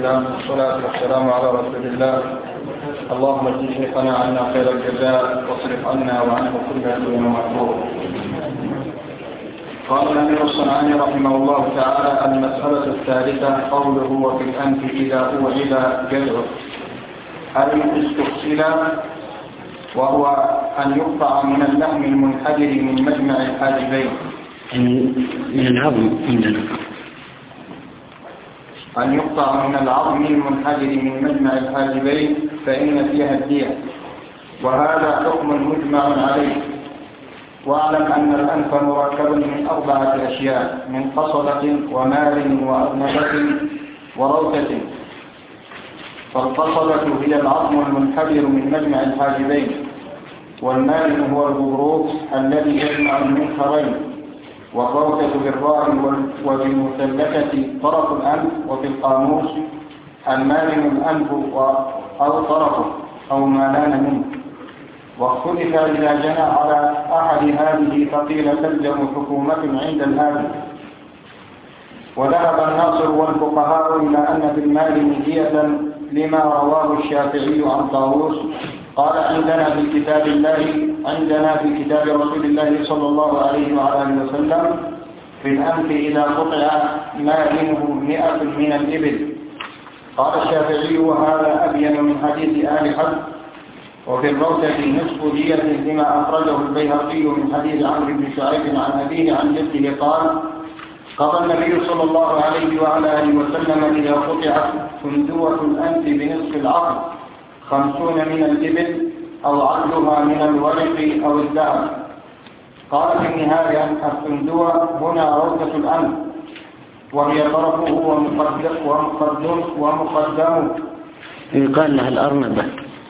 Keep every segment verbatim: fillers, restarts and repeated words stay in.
الإسلام والصلاة والسلام على رسول الله. اللهم اجزي شيخنا عنا خير الجزاء واصرف عنا وعنه كل سوء ومكروه. قال الأمير الصنعاني رحمه الله تعالى: المسألة الثالثة قوله وفي الأنف إذا أوعد جذعه، أي استفصل، وهو أن يقطع من اللحم المنحدر من مجمع الحاجبين، من العظم عندنا، أن يقطع من العظم المنحدر من مجمع الحاجبين فإن فيها الدية، وهذا حكم مجمع عليه. واعلم أن الأنف مركب من أربعة أشياء: من قصبة ومال وأرنبة وروثة. فالقصبة هي العظم المنحدر من مجمع الحاجبين، والمال هو الغضروف الذي يجمع المنخرين، والروثة بالراء وبالمثلثة طرف الأنف، وفي القاموس المالم الأنف أو طرفه أو ما لان منه. واختلف إذا جنى على أحد هذه فقيل تلزم حكومة عند الهادي. وذهب الناصر والفقهاء إلى أن في المال مجيئة لما رواه الشافعي عن طاووس قال: عندنا في كتاب الله عندنا في كتاب رسول الله صلى الله عليه وآله وسلم في الأنف إذا قطع مالنه مئة من الإبل. قال الشافعي: وهذا أبين من حديث آل حد. وفي الروثة نصف دية لما أخرجه البيهقي من حديث عمرو بن شعيب عن أبيه عن جده قال: قضى النبي صلى الله عليه وعلى آله وسلم إذا قطعت فندوة الأنف بنصف العقل خمسون من الإبل أو عدلها من الورق أو الذهب. قال في النهاية: الفندوة هنا روثة الأنف، وهي طرفه ومقدم ومقدم ومقدمه. يقال لها الأرنبة.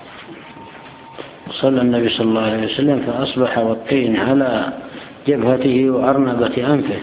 صلى النبي صلى الله عليه وسلم فأصبح والطين على جبهته وأرنبة أنفه.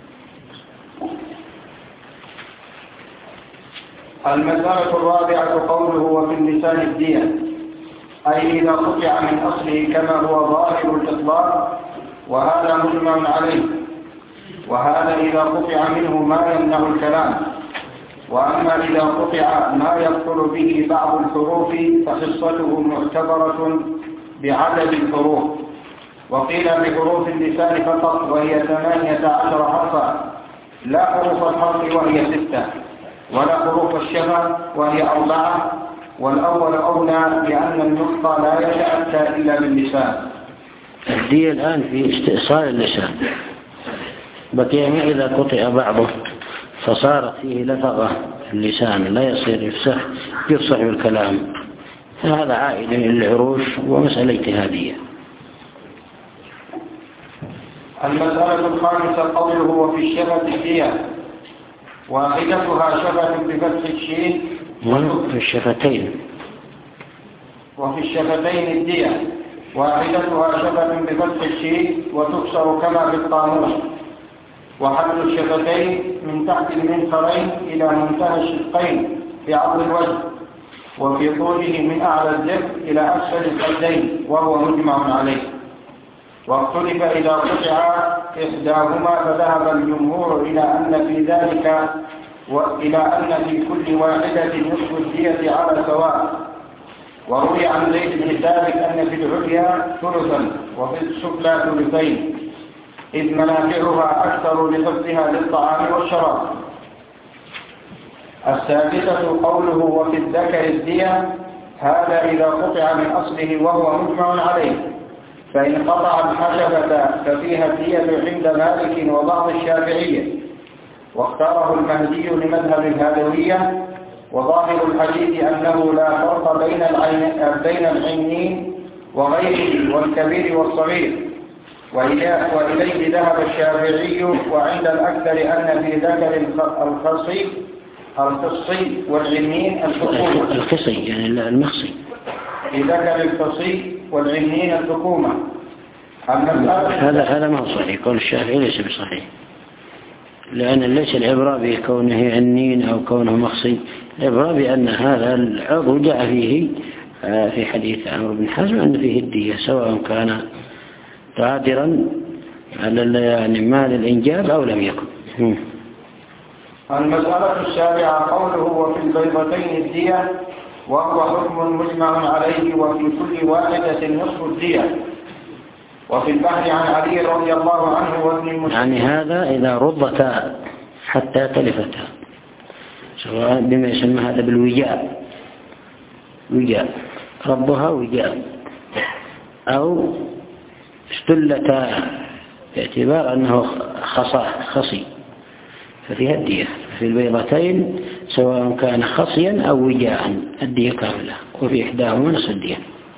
المسألة الرابعة قوله وفي اللسان الدية، أي إذا قطع من أصله كما هو ظاهر الإطلاق، وهذا مجمع عليه. وهذا إذا قطع منه ما يمنع الكلام. وأما إذا قطع ما يبطل به بعض الحروف فخصته معتبرة بعدد الحروف. وقيل بحروف اللسان فقط، وهي ثمانية عشر حرفا، لا حروف الحرف وهي ستة، ولا حروف الشفة وهي أربعة. والأول أولى لأن النطق لا يتأتى إلا باللسان. الدية الآن في استئصال اللسان، بقي إذا قطع بعضه فصارت فيه لفظة اللسان لا يصير يفصح يفصح بالكلام، هذا عائد للعروش ومسألة اجتهادية. المسألة الخامسة قوله وفي الشفة الدية، واحدتها شفة بفتح الشين وفي الشفتين وفي الشفتين الدية، واحدتها شفة بفتح الشين وتكسر كما في القاموس. وحد الشفتين من تحت المنخرين إلى منتهى الشقين في عرض الوجه، وفي طوله من أعلى الجبهة إلى أسفل الخدين، وهو مجمع عليه. واختلف إذا قطع إحداهما، فذهب الجمهور إلى أن في ذلك وإلى أن في كل واحدة نصف الدية على سواء. وروي عن زيد بن ثابت أن في العليا ثلثا وفي السفلى ثلثين، إذ منافعها أكثر لحفظها للطعام والشراب. السادسة قوله وفي الذكر الدية، هذا إذا قطع من أصله وهو مجمع عليه. فإن قطع الحشفة ففيها الدية عند مالك وبعض الشافعية، واختاره المهدي لمذهب الهادوية. وظاهر الحديث أنه لا فرق بين بين العنين وغيره والكبير والصغير، وإليه ذهب الشافعي. وعند الأكثر أن في ذكر الخصي الخصي والعنين الحكومة. الخصي يعني المخصي. في ذكر الخصي والعنين الحكومة. هذا هذا ما هو صحيح، قول الشافعي ليس بصحيح، لأن ليس العبرة بكونه عنين أو كونه مخصي، العبرة بأن هذا العضو جاء فيه في حديث عمرو بن حزم أن فيه الدية، سواء كان قادرا على يعني مال الإنجاب أو لم يكن. المسألة السابعة قوله وفي البيضتين الدية، وهو حكم مجمع عليه وفي كل واحدة نصف الدية. وفي البحر عن علي رضي الله عنه وابن المسيب، يعني هذا إذا رضتا حتى تلفتا، سواء بما يسمى هذا بالوجاء، وجاء ربها وجاء، أو استلتا باعتبار أنه خصي ففيها الدية. في البيضتين سواء كان خصيا أو وجاء الدية كاملة، وفي إحداهما نصف الدية.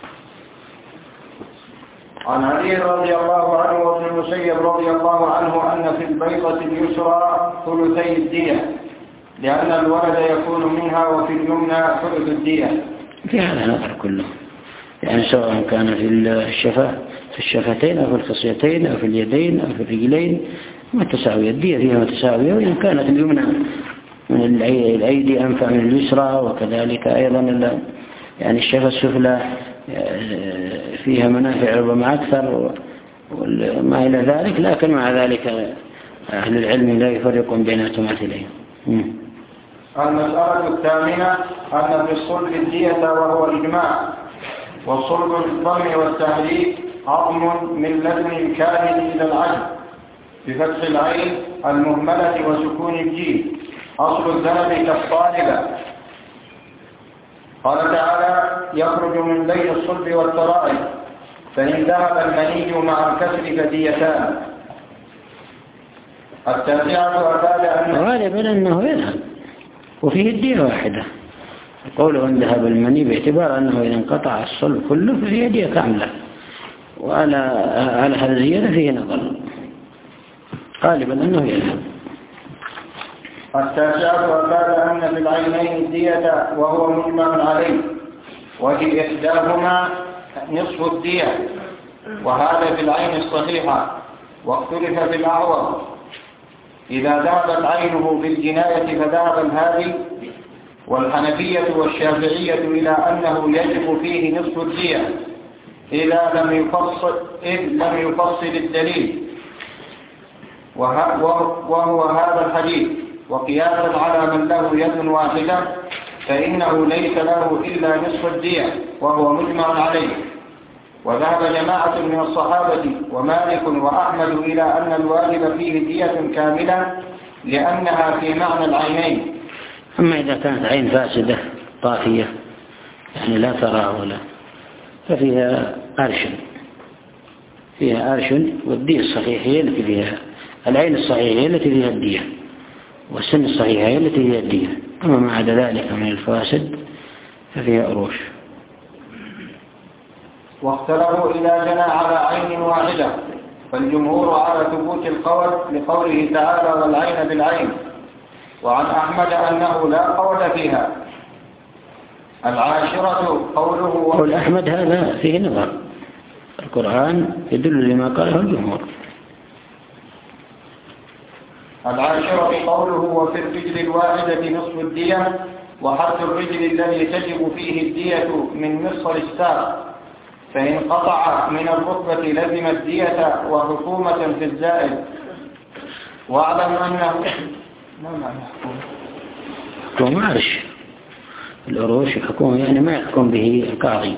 عن علي رضي الله عنه وابن المسيب رضي الله عنه أن في البيضة اليسرى ثلثي الدية، لأن الولد يكون منها، وفي اليمنى ثلث الدية. في هذا نظر كله، يعني سواء كان في الشفة في الشفتين أو في الخصيتين أو في اليدين أو في الرجلين متساوية، الدية فيها متساوية. وإن كانت اليمنى من الأيدي أنفع من اليسرى، وكذلك أيضا يعني الشفة السفلى فيها منافع ربما أكثر وما إلى ذلك، لكن مع ذلك أهل العلم لا يفرقون بين تماثلين. المسألة الثامنة أن في الصلب الدية وهو إجماع، والصلب بالضم والتحريك عظم من لدن الكاهن إلى العجل بفتح العين المهملة وسكون الجيم، أصل الذهب كالطالبة. قال تعالى يخرج من بين الصلب والترائب، فإن ذهب المني مع الكسر فديتان. التاسعة أفاد أن غالبا أنه يذهب وفيه الدية واحدة، قوله أن ذهب المني باعتبار أنه إذا انقطع الصلب كله ففيه دية كاملة، وعلى على هذا الزيادة فيه نظر، غالبا أنه يذهب. التاسعة أفاد أن في العينين الدية وهو مجمع عليه، وفي إحداهما نصف الدية، وهذا في العين الصحيحة، واختلف في الأعور. إذا ذهبت عينه بالجناية فذهب الهادي، والحنفية والشافعية إلى أنه يجب فيه نصف الدية إذا لم يفصل إذ لم يفصل الدليل، وهو هذا الحديث. وقياسا على من له يد واحدة فإنه ليس له إلا نصف الدية وهو مجمع عليه. وذهب جماعة من الصحابة ومالك وأحمد إلى أن الواجب فيه دية كاملة لأنها في معنى العينين. أما إذا كانت عين فاسدة طافية يعني لا ترى ولا، ففيها أرش، فيها أرش، والدية الصحيحة هي التي فيها، العين الصحيحة هي التي فيها الدية، والسن الصحيحة هي التي فيها الدية. أما ما عدا ذلك من الفاسد ففيها أروش. واختلفوا إذا جنى على عين واحدة، فالجمهور على ثبوت القول لقوله تعالى والعين بالعين، وعن أحمد أنه لا قول فيها. العاشرة قوله قول أحمد هذا فيه نظر، القرآن يدل لما قاله الجمهور. العاشرة قوله وفي الرجل الواحدة نصف الدية، وحد الرجل الذي تجب فيه الدية من مفصل الساق، فإن قطع من الركبة لزم الدية وحكومة في الزائد. واعلم أنه ما معنى حكومة؟ عرش الأروش الحكومة يعني ما يحكم به القاضي.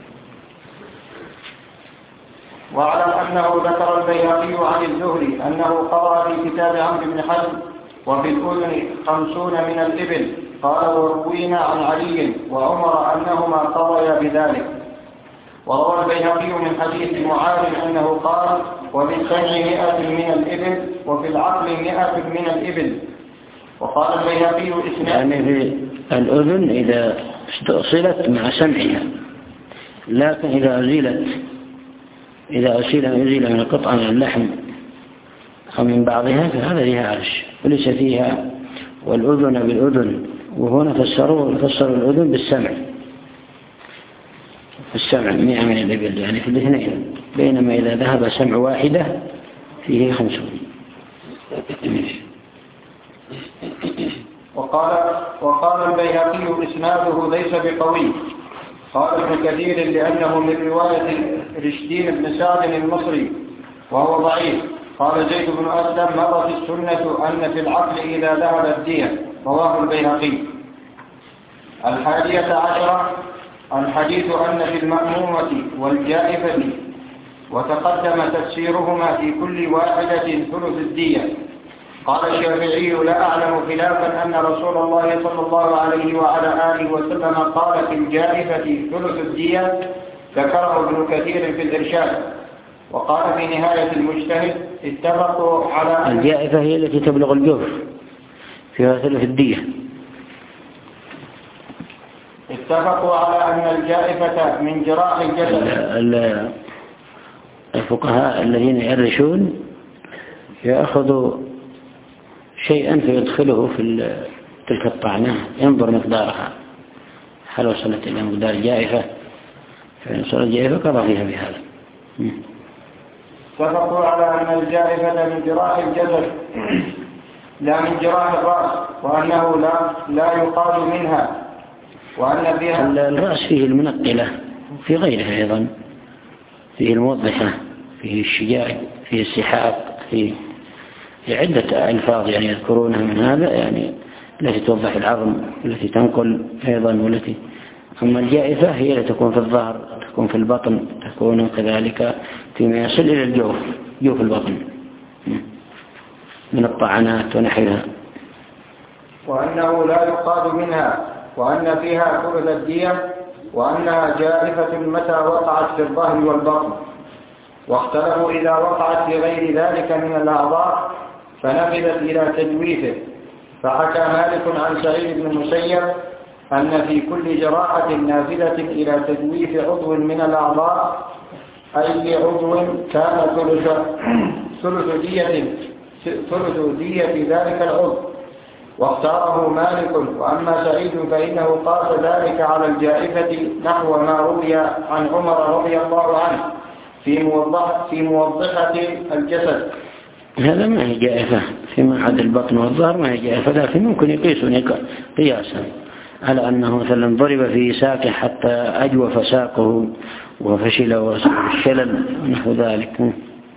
واعلم أنه ذكر البيهقي عن الزهري أنه قرأ في كتاب عمرو بن حزم وفي الأذن خمسون من الإبل، قال وروينا عن علي وعمر أنهما قضيا بذلك. وروى البيهقي من حديث معاذ أنه قال وبالسمع مئة من الإبل وفي العقل مئة من الإبل. وقال البيهقي إسناد يعني في الأذن إذا استأصلت مع سمعها، لكن إذا أزيلت إذا أزيل أزيل من القطعة من اللحم أو من بعضها فهذا لها عرش وليس فيها. والأذن بالأذن، وهنا فسروا فسروا الأذن بالسمع، السمع مئة من الإبل يعني في الاثنين، بينما إذا ذهب سمع واحدة فيه خمسون. وقال وقال البيهقي إسناده ليس بقوي. قال ابن كثير لأنه من رواية رشدين بن سعد المصري وهو ضعيف، قال زيد بن أسلم مرت السنة أن في العقل إذا ذهب الدية. رواه البيهقي. الحادية عشرة الحديث أن في المأمومة والجائفة وتقدم تفسيرهما في كل واحدة ثلث الدية. قال الشافعي لا أعلم خلافا أن رسول الله صلى الله عليه وعلى آله وسلم قال في الجائفة ثلث الدية، ذكره ابن كثير في الإرشاد. وقال في نهاية المجتهد اتفقوا على الجائفة هي التي تبلغ الجوف فيها ثلث الدية. اتفقوا على أن الجائفة من جراح الجسد. الفقهاء الذين يرشون يأخذوا شيئا فيدخله في تلك الطعنة، ينظر مقدارها، هل وصلت إلى مقدار جائفة، فإن وصلت جائفة قضى فيها بهذا. اتفقوا على أن الجائفة من جراح الجسد لا من جراح الرأس، وأنه لا, لا يقال منها، وأن فيها الرأس فيه المنقلة، في غيرها أيضا فيه الموضحة، فيه الشجاع، فيه السحاق، فيه عدة ألفاظ يعني يذكرونها من هذا، يعني التي توضح العظم، التي تنقل أيضا، والتي أما الجائفة هي التي تكون في الظهر، تكون في البطن، تكون كذلك فيما يصل إلى الجوف، جوف البطن من الطعنات ونحوها. وأنه لا يقال منها، وأن فيها ثلث الدية، وأنها جائفة متى وقعت في الظهر والبطن. واختلفوا إذا وقعت في غير ذلك من الأعضاء فنفذت إلى تجويفه. فحكى مالك عن سعيد بن المسيب أن في كل جراحة نافذة إلى تجويف عضو من الأعضاء أي عضو كان ثلث ثلث دية ثلث دية ذلك العضو، واختاره مالك. وأما سعيد فإنه قاس ذلك على الجائفة نحو ما روي عن عمر رضي الله عنه في موضحة في موضحة الجسد. هذا ما هي جائفة فيما عدا البطن والظهر، ما هي جائفة، لكن ممكن يقيسون قياسا على أنه مثلا ضرب في ساقه حتى أجوف ساقه وفشل والشلل ونحو ذلك.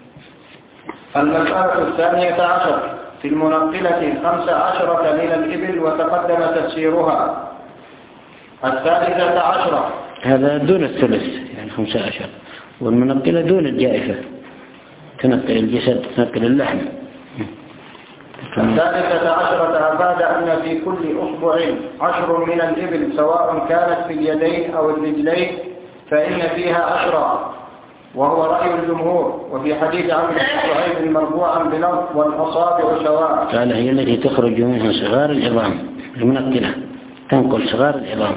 المسألة الثانية عشر في المنقلة خمس عشرة من الإبل وتقدم تفسيرها. الثالثة عشرة هذا دون الثلث يعني خمسة عشر، والمنقلة دون الجائفة، تنقل الجسد، تنقل اللحم. الثالثة عشرة أفاد أن في كل أصبع عشر من الإبل سواء كانت في اليدين أو الرجلين فإن فيها عشرة، وهو رأي الجمهور. وفي حديث عمرو بن شعيب مرفوعا بلفظ والأصابع سواء قال هي التي تخرج منها صغار العظام، المنقلة تنقل صغار العظام،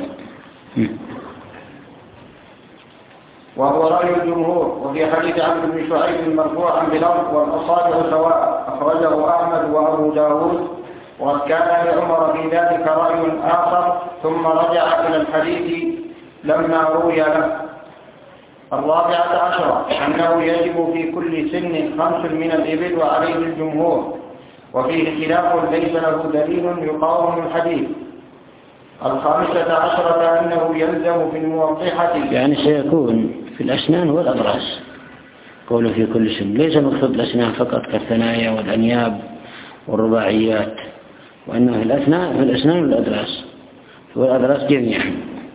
وهو رأي الجمهور. وفي حديث عمرو بن شعيب مرفوعا بلفظ والأصابع سواء أخرجه أحمد وأبو داود. وقد كان لعمر في ذلك رأي آخر ثم رجع إلى الحديث لما روي له. الرابعة عشرة أنه يجب في كل سن خمس من الإبل وعليه الجمهور، وفيه خلاف ليس له دليل يقاوم الحديث. الخامسة عشرة أنه يلزم في الموضحة يعني سيكون في الأسنان والأضراس، قوله في كل سن ليس مقصود الأسنان فقط كالثنايا والأنياب والرباعيات، وأنه في الأسنان في الأسنان والأضراس والأضراس جميعا.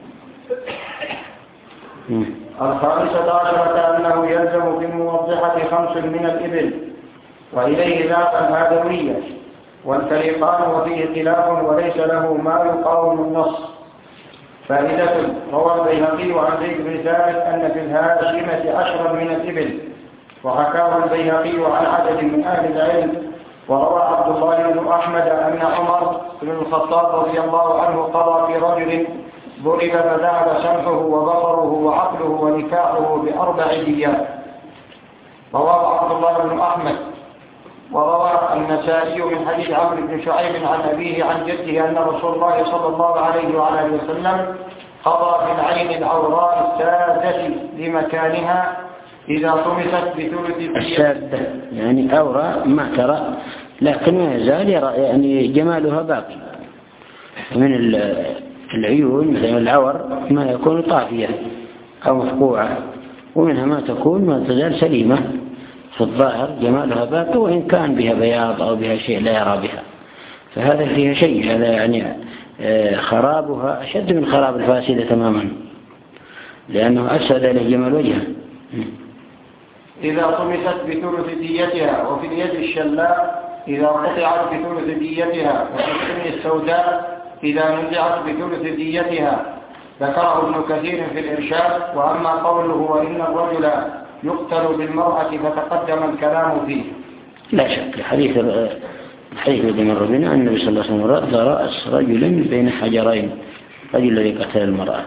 الخامسة عشرة أنه يلزم في الموضحة خمس من الإبل، وإليه ذات الهادوية والفريقان، وفيه خلاف وليس له ما يقاوم النص. فائدة: روى البيهقي عن زيد بن ثابت أن في الهاشمة عشرا من الإبل، وحكاه البيهقي عن عدد من أهل العلم. وروى عبد الله بن أحمد أن عمر بن الخطاب رضي الله عنه قضى في رجل ضرب فذهب سمعه وبصره وعقله ونكاحه بأربع ديات. رواه عبد الله بن أحمد. وروى النسائي من حديث عمرو بن شعيب عن أبيه عن جده أن رسول الله صلى الله عليه وعلى آله وسلم قضى في العين العوراء السادة لمكانها إذا طمست بثلث السادة يعني أوراء ما ترى، لكن ما يزال يرى يعني جمالها باقي. من العيون مثل العور ما يكون طافية أو مفقوعة، ومنها ما تكون ما تزال سليمة في الظاهر جمالها باقي وإن كان بها بياض أو بها شيء لا يرى بها، فهذا فيها شيء، هذا يعني خرابها أشد من خراب الفاسدة تماما، لأنه أفسد له جمال وجهها. إذا طمست بثلث ديتها، وفي اليد الشلاء إذا قطعت بثلث ديتها، وفي السن السوداء إذا نزعت بثلث ديتها. ذكره ابن كثير في الإرشاد. وأما قوله وإن الرجل يقتل بالمرأة فتقدم الكلام فيه، لا شك حديث الحديث الذي مر بنا أن النبي صلى الله عليه وسلم رأى رأس رجل بين حجرين، رجل الذي قتل المرأة.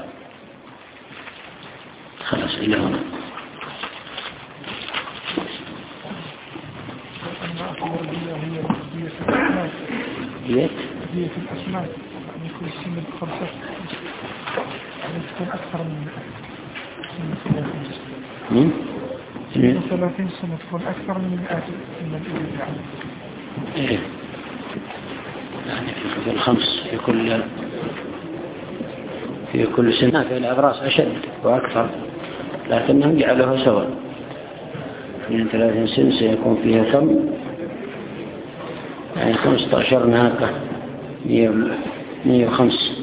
خلاص إلى هنا. دية دية الأسماك من كل سنة خمسة تكون أكثر من من من ثلاثين سنة تكون أكثر من مئات من الإبل يعني. إيه يعني في الخمس في كل في كل سنة في الأبراس أشد وأكثر، لكنهم جعلوها سواء. من ثلاثين سنة سيكون فيها كم؟ يعني خمسة عشر ناقة، مية وخمس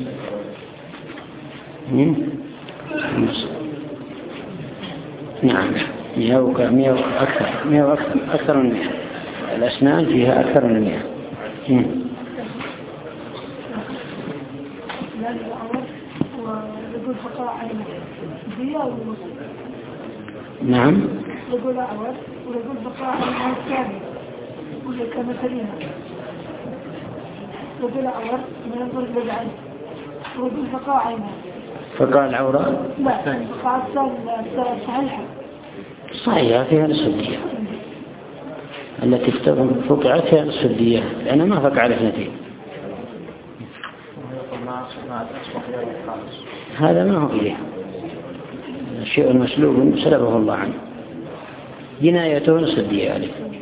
نعم مية ومية أكثر مية وأكثر أكثر من مية. الأسنان فيها أكثر من مية. نعم يقول أعور ويقول بقاء عينها الثاني ولا كمثلين، يقول أعور ويقول بالعين ويقول بقاء عينها. فقال العورة لا بقاء الثاني صحيحة صحيحة فيها نصف الدية، التي فقعت فيها نصف الدية لأنها ما فقع على اثنتين. هذا ما هو إليه الشيء المسلوب سلبه الله عنه، جنايته نصف الدية عليه.